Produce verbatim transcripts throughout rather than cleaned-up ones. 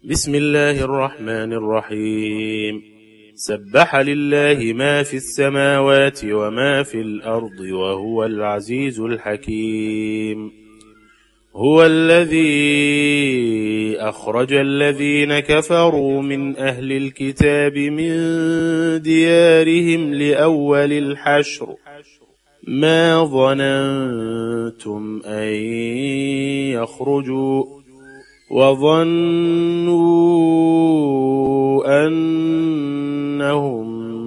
بسم الله الرحمن الرحيم. سبح لله ما في السماوات وما في الأرض وهو العزيز الحكيم. هو الذي أخرج الذين كفروا من أهل الكتاب من ديارهم لأول الحشر ما ظننتم أن يخرجوا وظنوا أنهم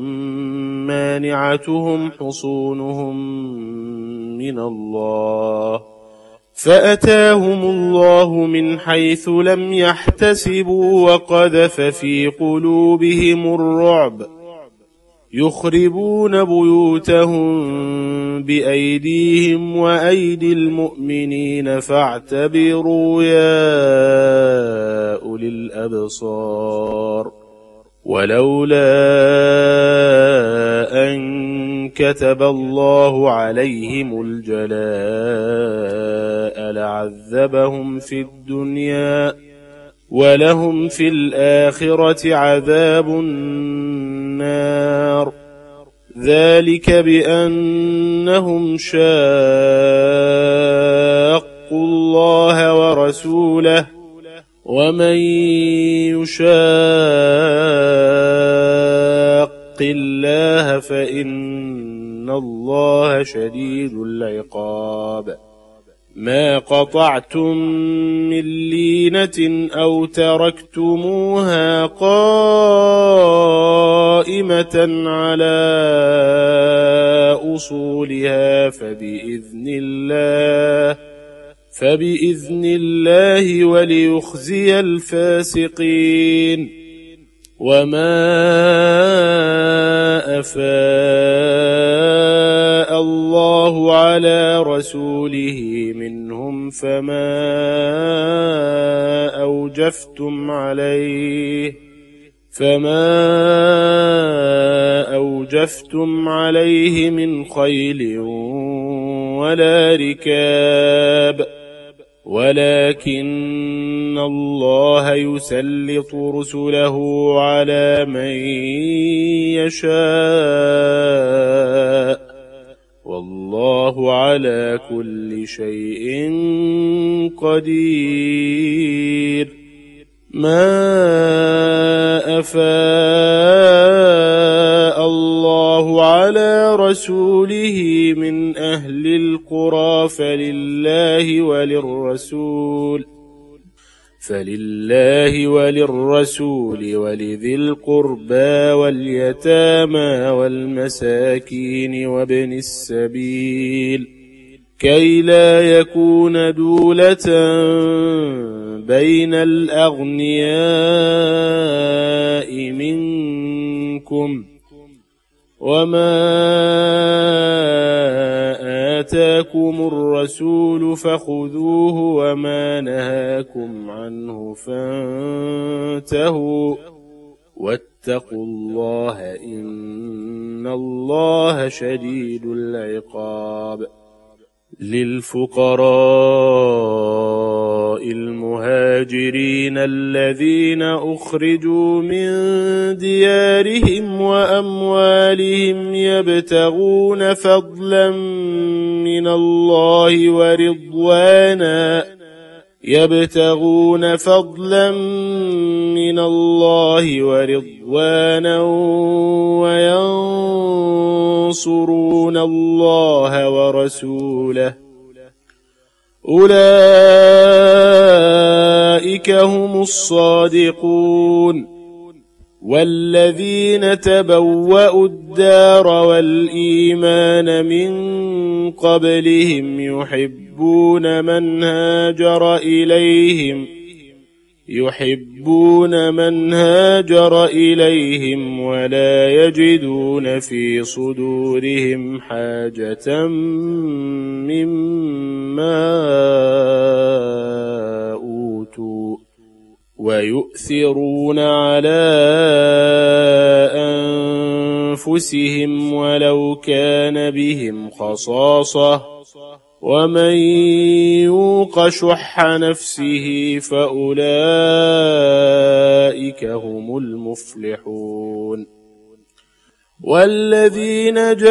مانعتهم حصونهم من الله فأتاهم الله من حيث لم يحتسبوا وقذف في قلوبهم الرعب يخربون بيوتهم بأيديهم وأيدي المؤمنين فاعتبروا يا أولي الأبصار. ولولا أن كتب الله عليهم الجلاء لعذبهم في الدنيا ولهم في الآخرة عذاب النار. ذلك بأنهم شاقوا الله ورسوله ومن يشاق الله فإن الله شديد العقاب. ما قطعتم من لينة أو تركتموها قائمة على أصولها فبإذن الله فبإذن الله وليخزي الفاسقين. وما أفاء الله على رسوله منهم فما أوجفتم عليه فما أوجفتم عليه من خيل ولا ركاب ولكن الله يسلط رسله على من يشاء والله على كل شيء قدير. ما أفاء الله على رسوله من أهل القرى فلله وللرسول فلله وللرسول ولذي القربى واليتامى والمساكين وابن السبيل كي لا يكون دولة بين الأغنياء منكم. وما آتاكم الرسول فخذوه وما نهاكم عنه فانتهوا واتقوا الله إن الله شديد العقاب. للفقراء المهاجرين الذين أخرجوا من ديارهم وأموالهم يبتغون فضلا من الله ورضوانا يبتغون فضلا من الله ورضوانا وينصرون الله ورسوله أولئك هم الصادقون. والذين تبوأوا الدار والإيمان من قبلهم يحبون من هاجر إليهم يحبون من هاجر إليهم ولا يجدون في صدورهم حاجة مما أوتوا ويؤثرون على أنفسهم ولو كان بهم خصاصة ومن يوق شح نفسه فأولئك هم المفلحون والذين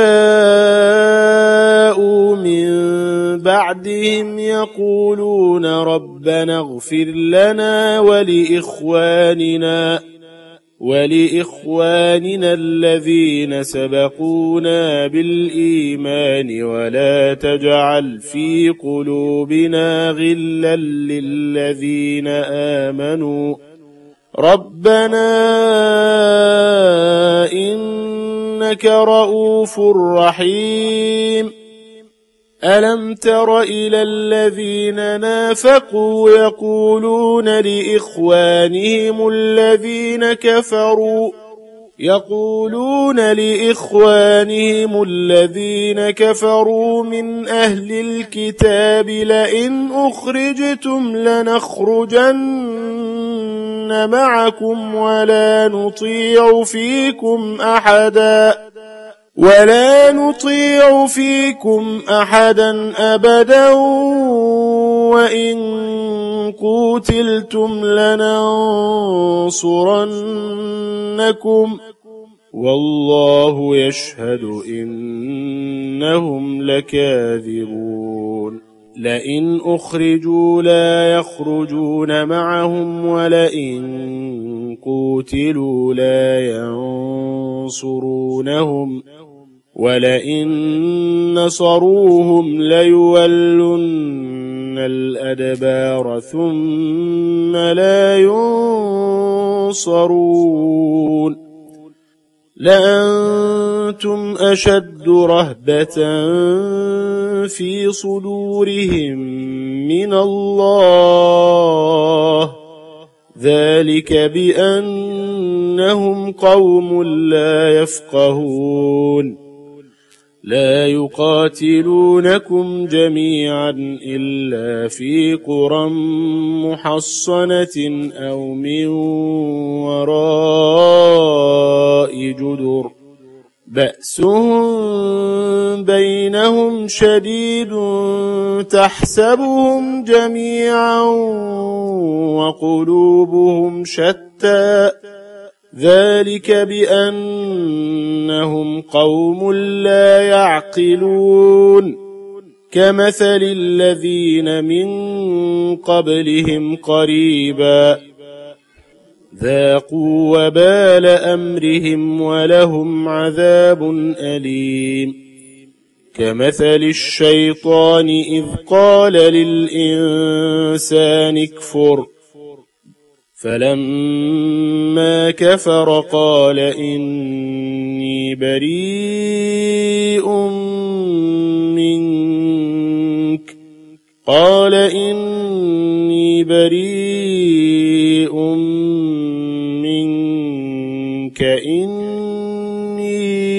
جاءوا من بعدهم يقولون ربنا اغفر لنا ولإخواننا ولإخواننا الذين سبقونا بالإيمان ولا تجعل في قلوبنا غلا للذين آمنوا ربنا إنك رؤوف رحيم ألم تر إلى الذين نافقوا يقولون لإخوانهم الذين كفروا يقولون لإخوانهم الذين كفروا من أهل الكتاب لئن أخرجتم لنخرجن معكم ولا نطيع فيكم أحدا ولا نطيع فيكم أحدا أبدا وإن قوتلتم لننصرنكم والله يشهد إنهم لكاذبون لئن أخرجوا لا يخرجون معهم ولئن قوتلوا لا ينصرونهم ولئن نصروهم ليولن الأدبار ثم لا ينصرون لأنتم أشد رهبة في صدورهم من الله ذلك بأنهم قوم لا يفقهون لا يقاتلونكم جميعا إلا في قرى محصنة أو من وراء جدر بأسهم بينهم شديد تحسبهم جميعا وقلوبهم شتى ذلك بأنهم قوم لا يعقلون كمثل الذين من قبلهم قريبا ذاقوا وبال أمرهم ولهم عذاب أليم كمثل الشيطان إذ قال للإنسان اكفر فلما كفر قال إني بريء منك قال إني بريء منك إني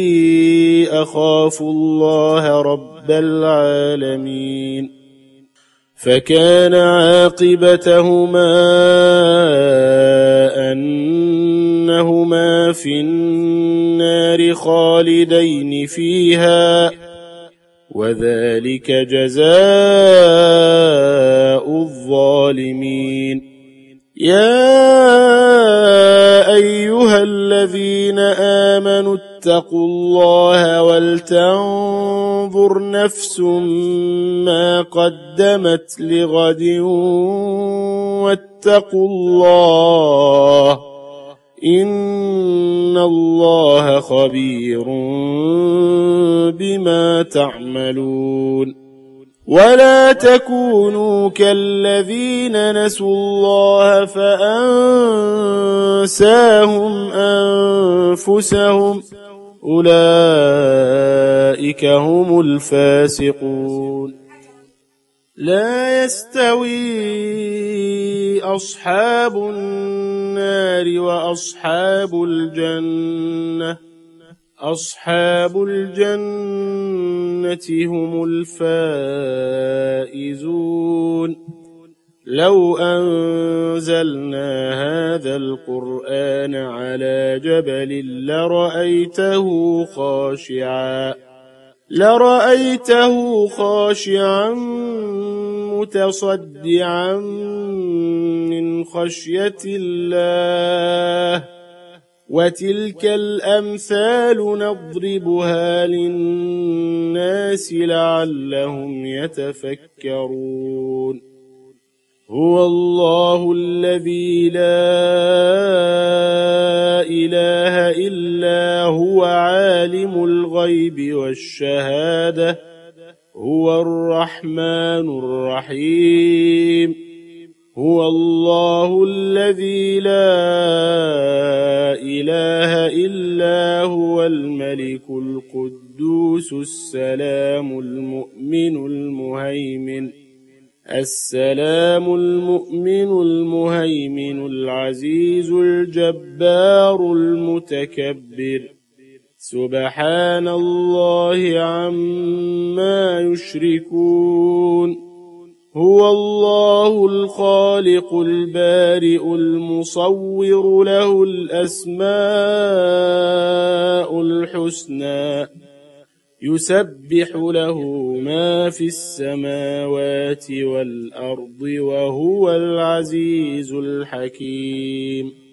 أخاف الله رب العالمين فكان عاقبتهما أنهما في النار خالدين فيها وذلك جزاء الظالمين يا أيها الذين آمنوا اتقوا الله ولتنظر نفس ما قدمت لغد واتقوا الله إن الله خبير بما تعملون ولا تكونوا كالذين نسوا الله فأنساهم أنفسهم أولئك هم الفاسقون لا يستوي أصحاب النار وأصحاب الجنة أصحاب الجنة هم الفائزون لو أنزلنا هذا القرآن على جبل لرأيته خاشعا لرأيته خاشعا متصدعا من خشية الله وتلك الأمثال نضربها للناس لعلهم يتفكرون هو الله الذي لا إله إلا هو عالم الغيب والشهادة هو الرحمن الرحيم هو الله الذي لا إله إلا هو الملك القدوس السلام المؤمن المهيمن السلام المؤمن المهيمن العزيز الجبار المتكبر سبحان الله عما يشركون هو الله الخالق البارئ المصور له الأسماء الحسنى يسبح له ما في السماوات والأرض وهو العزيز الحكيم